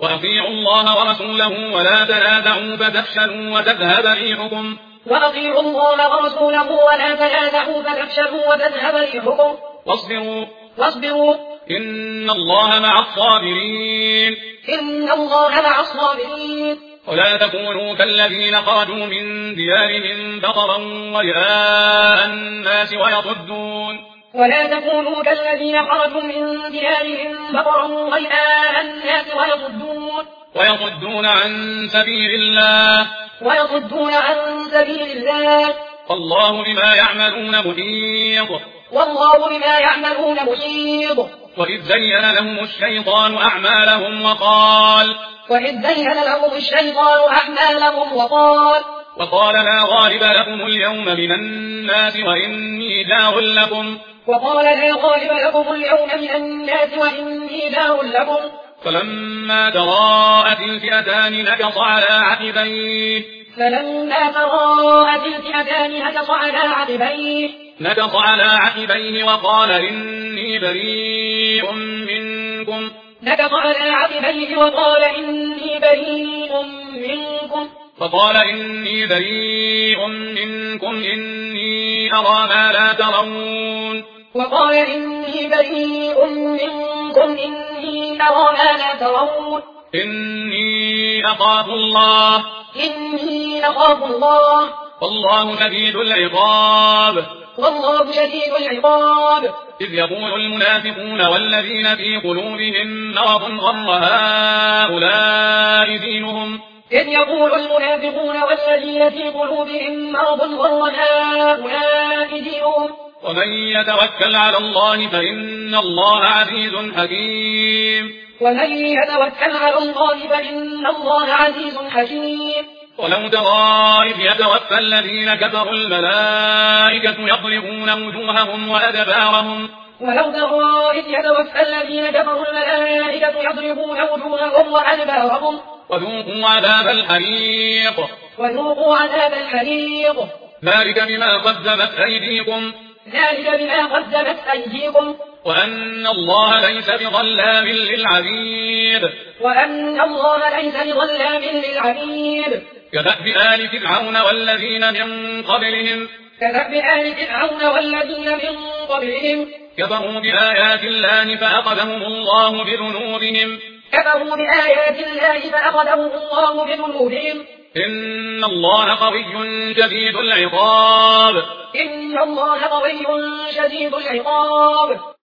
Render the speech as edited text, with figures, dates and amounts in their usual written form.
وأطيعوا الله ورسوله ولا تنازعوا فتفشلوا وتذهب ريحكم. وأطيعوا الله ورسوله ولا تنازعوا فتفشلوا وتذهب ريحكم. واصبروا إن الله مع الصابرين. مع الصابرين. ولا تكونوا كالذين خرجوا من ديارهم بطرا ورئاء الناس ويصدون عن سبيل الله. والله بما يعملون محيط. وإذ زين لهم الشيطان أعمالهم وقال لا غالب لكم اليوم من الناس وإني جار لكم. فلما تراءت الفئتان نكص على عقبيه وقال إني بريء منكم. فقال إني بريء منكم إني أرى ما لا ترون. إني أخاف الله. والله شديد العقاب. إذ يقول المنافقون والذين في قلوبهم مرض غر هؤلاء دينهم. ومن يتوكل على الله فإن الله عزيز حكيم. ولو ترى إذ يتوفى الذين كفروا الملائكة يضربون وجوههم وأدبارهم. وذوقوا عذاب الحريق. ذلك بما قدمت أيديكم. وأن الله ليس بظلام للعبيد. كدأب آل فرعون والذين من قبلهم. كفروا بآيات الله فأخذهم الله بذنوبهم. إن الله قوي شديد العقاب.